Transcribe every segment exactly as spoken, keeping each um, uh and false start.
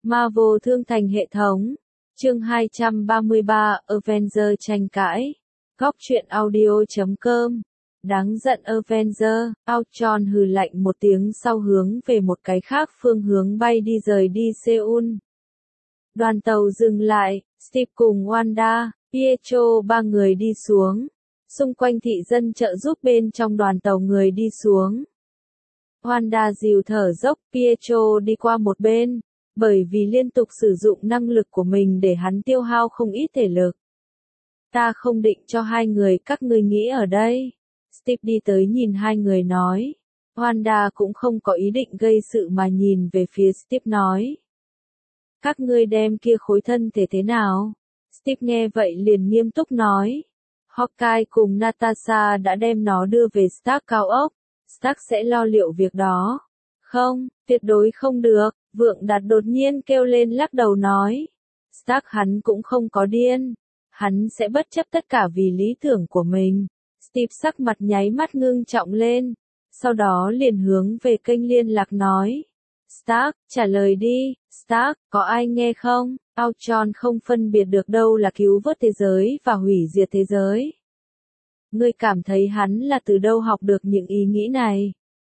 Marvel thương thành hệ thống. Chương hai trăm ba mươi ba, Avenger tranh cãi. Góc truyện audio chấm com. Đáng giận Avenger, Ultron hừ lạnh một tiếng sau hướng về một cái khác phương hướng bay đi rời đi Seoul. Đoàn tàu dừng lại, Steve cùng Wanda, Pietro ba người đi xuống. Xung quanh thị dân trợ giúp bên trong đoàn tàu người đi xuống. Wanda dìu thở dốc, Pietro đi qua một bên, bởi vì liên tục sử dụng năng lực của mình để hắn tiêu hao không ít thể lực. Ta không định cho hai người các ngươi nghĩ ở đây. Steve đi tới nhìn hai người nói. Wanda cũng không có ý định gây sự mà nhìn về phía Steve nói. Các ngươi đem kia khối thân thể thế nào? Steve nghe vậy liền nghiêm túc nói. Hawkeye cùng Natasha đã đem nó đưa về Stark cao ốc. Stark sẽ lo liệu việc đó. Không, tuyệt đối không được, Vượng Đạt đột nhiên kêu lên lắc đầu nói. Stark hắn cũng không có điên. Hắn sẽ bất chấp tất cả vì lý tưởng của mình. Steve sắc mặt nháy mắt ngưng trọng lên. Sau đó liền hướng về kênh liên lạc nói. Stark, trả lời đi, Stark, có ai nghe không? Ultron không phân biệt được đâu là cứu vớt thế giới và hủy diệt thế giới. Ngươi cảm thấy hắn là từ đâu học được những ý nghĩ này?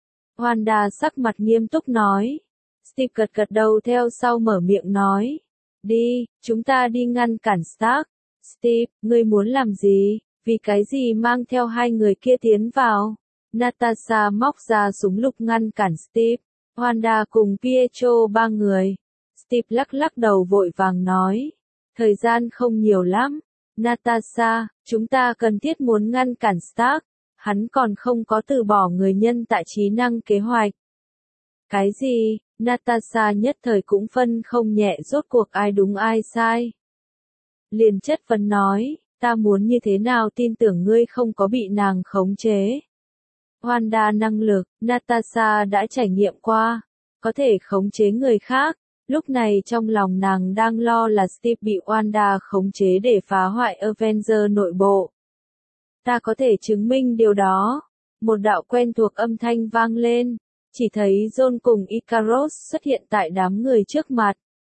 Wanda sắc mặt nghiêm túc nói. Steve gật gật đầu theo sau mở miệng nói. Đi, chúng ta đi ngăn cản Stark. Steve, ngươi muốn làm gì? Vì cái gì mang theo hai người kia tiến vào? Natasha móc ra súng lục ngăn cản Steve. Wanda cùng Pietro ba người. Steve lắc lắc đầu vội vàng nói. Thời gian không nhiều lắm. Natasha, chúng ta cần thiết muốn ngăn cản Stark. Hắn còn không có từ bỏ người nhân tại trí năng kế hoạch. Cái gì? Natasha nhất thời cũng phân không nhẹ rốt cuộc ai đúng ai sai. Liền chất vấn nói, ta muốn như thế nào tin tưởng ngươi không có bị nàng khống chế. Wanda năng lực, Natasha đã trải nghiệm qua, có thể khống chế người khác. Lúc này trong lòng nàng đang lo là Steve bị Wanda khống chế để phá hoại Avenger nội bộ. Ta có thể chứng minh điều đó. Một đạo quen thuộc âm thanh vang lên. Chỉ thấy John cùng Ikaros xuất hiện tại đám người trước mặt.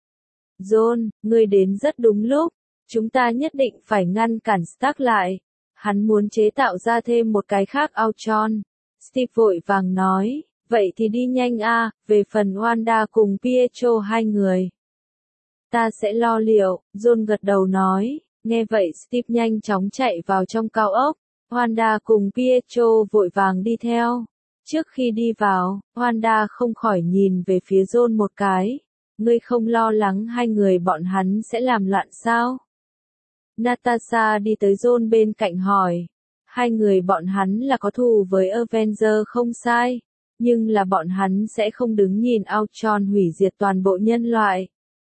John, ngươi đến rất đúng lúc. Chúng ta nhất định phải ngăn cản Stark lại. Hắn muốn chế tạo ra thêm một cái khác Ultron. Steve vội vàng nói. Vậy thì đi nhanh a, về phần Wanda cùng Pietro hai người. Ta sẽ lo liệu, John gật đầu nói. Nghe vậy Steve nhanh chóng chạy vào trong cao ốc. Wanda cùng Pietro vội vàng đi theo. Trước khi đi vào, Wanda không khỏi nhìn về phía John một cái. Ngươi không lo lắng hai người bọn hắn sẽ làm loạn sao? Natasha đi tới John bên cạnh hỏi. Hai người bọn hắn là có thù với Avenger không sai. Nhưng là bọn hắn sẽ không đứng nhìn Ultron hủy diệt toàn bộ nhân loại.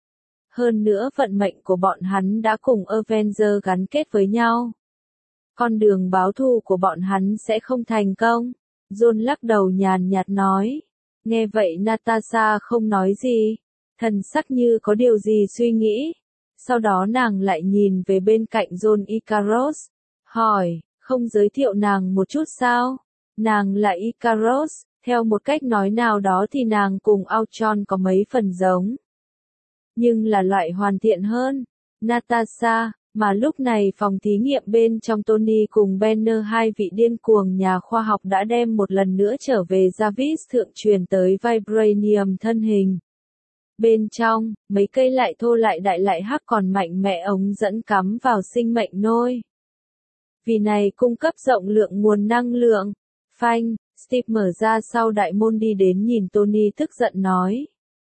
Hơn nữa vận mệnh của bọn hắn đã cùng Avenger gắn kết với nhau. Con đường báo thù của bọn hắn sẽ không thành công. John lắc đầu nhàn nhạt nói. Nghe vậy Natasha không nói gì. Thần sắc như có điều gì suy nghĩ. Sau đó nàng lại nhìn về bên cạnh John Ikaros. Hỏi, không giới thiệu nàng một chút sao? Nàng là Ikaros. Theo một cách nói nào đó thì nàng cùng Ultron có mấy phần giống. Nhưng là loại hoàn thiện hơn. Natasha, mà lúc này phòng thí nghiệm bên trong Tony cùng Banner hai vị điên cuồng nhà khoa học đã đem một lần nữa trở về Jarvis thượng truyền tới Vibranium thân hình. Bên trong, mấy cây lại thô lại đại lại hắc còn mạnh mẽ ống dẫn cắm vào sinh mệnh nôi. Vì này cung cấp rộng lượng nguồn năng lượng. Phanh. Steve mở ra sau đại môn đi đến nhìn Tony tức giận nói.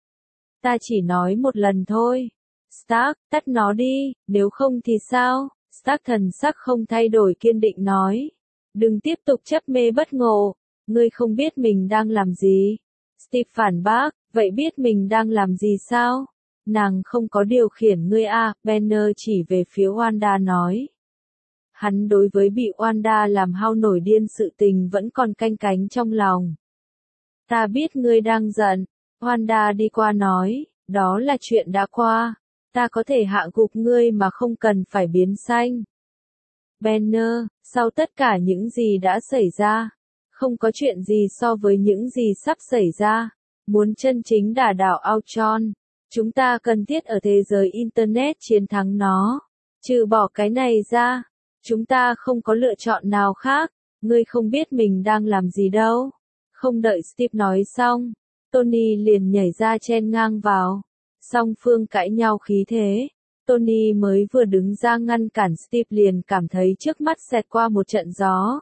Ta chỉ nói một lần thôi. Stark, tắt nó đi, nếu không thì sao? Stark thần sắc không thay đổi kiên định nói. Đừng tiếp tục chấp mê bất ngộ, ngươi không biết mình đang làm gì. Steve phản bác, vậy biết mình đang làm gì sao? Nàng không có điều khiển ngươi à, Banner chỉ về phía Wanda nói. Hắn đối với bị Wanda làm hao nổi điên sự tình vẫn còn canh cánh trong lòng. Ta biết ngươi đang giận. Wanda đi qua nói, đó là chuyện đã qua. Ta có thể hạ gục ngươi mà không cần phải biến xanh. Banner, sau tất cả những gì đã xảy ra, không có chuyện gì so với những gì sắp xảy ra. Muốn chân chính đả đảo Ultron, Chúng ta cần thiết ở thế giới Internet chiến thắng nó. Trừ bỏ cái này ra, chúng ta không có lựa chọn nào khác. Ngươi không biết mình đang làm gì đâu. Không đợi Steve nói xong, Tony liền nhảy ra chen ngang vào. Song phương cãi nhau khí thế. Tony mới vừa đứng ra ngăn cản Steve liền cảm thấy trước mắt xẹt qua một trận gió.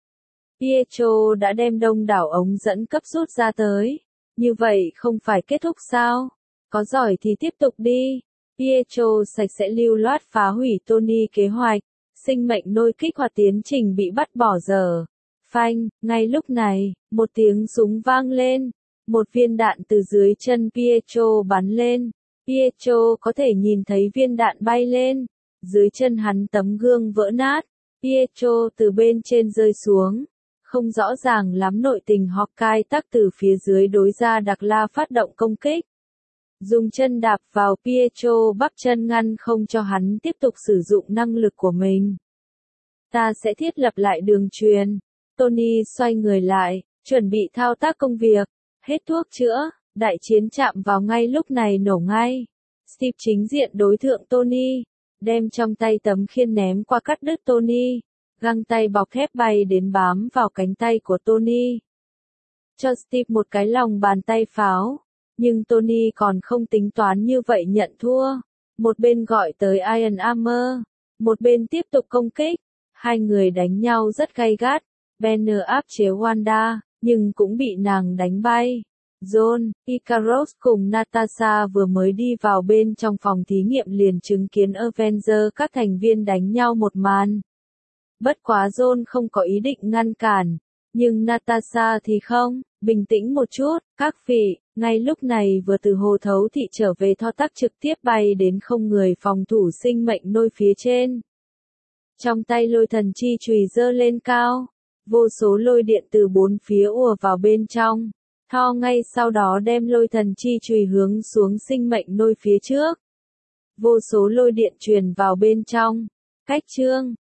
Pietro đã đem đông đảo ống dẫn cấp rút ra tới. Như vậy không phải kết thúc sao? Có giỏi thì tiếp tục đi. Pietro sạch sẽ lưu loát phá hủy Tony kế hoạch. Sinh mệnh nôi kích hoạt tiến trình bị bắt bỏ dở. Phanh, ngay lúc này, một tiếng súng vang lên. Một viên đạn từ dưới chân Pietro bắn lên. Pietro có thể nhìn thấy viên đạn bay lên. Dưới chân hắn tấm gương vỡ nát. Pietro từ bên trên rơi xuống. Không rõ ràng lắm nội tình Hawkeye tắc từ phía dưới đối ra Đặc La phát động công kích. Dùng chân đạp vào Pietro bắp chân ngăn không cho hắn tiếp tục sử dụng năng lực của mình. Ta sẽ thiết lập lại đường truyền. Tony xoay người lại, chuẩn bị thao tác công việc. Hết thuốc chữa, đại chiến chạm vào ngay lúc này nổ ngay. Steve chính diện đối thượng Tony, đem trong tay tấm khiên ném qua cắt đứt Tony. Găng tay bọc thép bay đến bám vào cánh tay của Tony. Cho Steve một cái lòng bàn tay pháo. Nhưng Tony còn không tính toán như vậy nhận thua. Một bên gọi tới Iron Armor. Một bên tiếp tục công kích. Hai người đánh nhau rất gay gắt. Banner áp chế Wanda, nhưng cũng bị nàng đánh bay. John, Ikaros cùng Natasha vừa mới đi vào bên trong phòng thí nghiệm liền chứng kiến Avengers các thành viên đánh nhau một màn. Bất quá John không có ý định ngăn cản, nhưng Natasha thì không, bình tĩnh một chút, các vị, ngay lúc này vừa từ hồ thấu thị trở về thao tác trực tiếp bay đến không người phòng thủ sinh mệnh nôi phía trên. Trong tay lôi thần chi chùy giơ lên cao, vô số lôi điện từ bốn phía ùa vào bên trong. Thor ngay sau đó đem lôi thần chi chùy hướng xuống sinh mệnh nôi phía trước. Vô số lôi điện truyền vào bên trong. Cách chương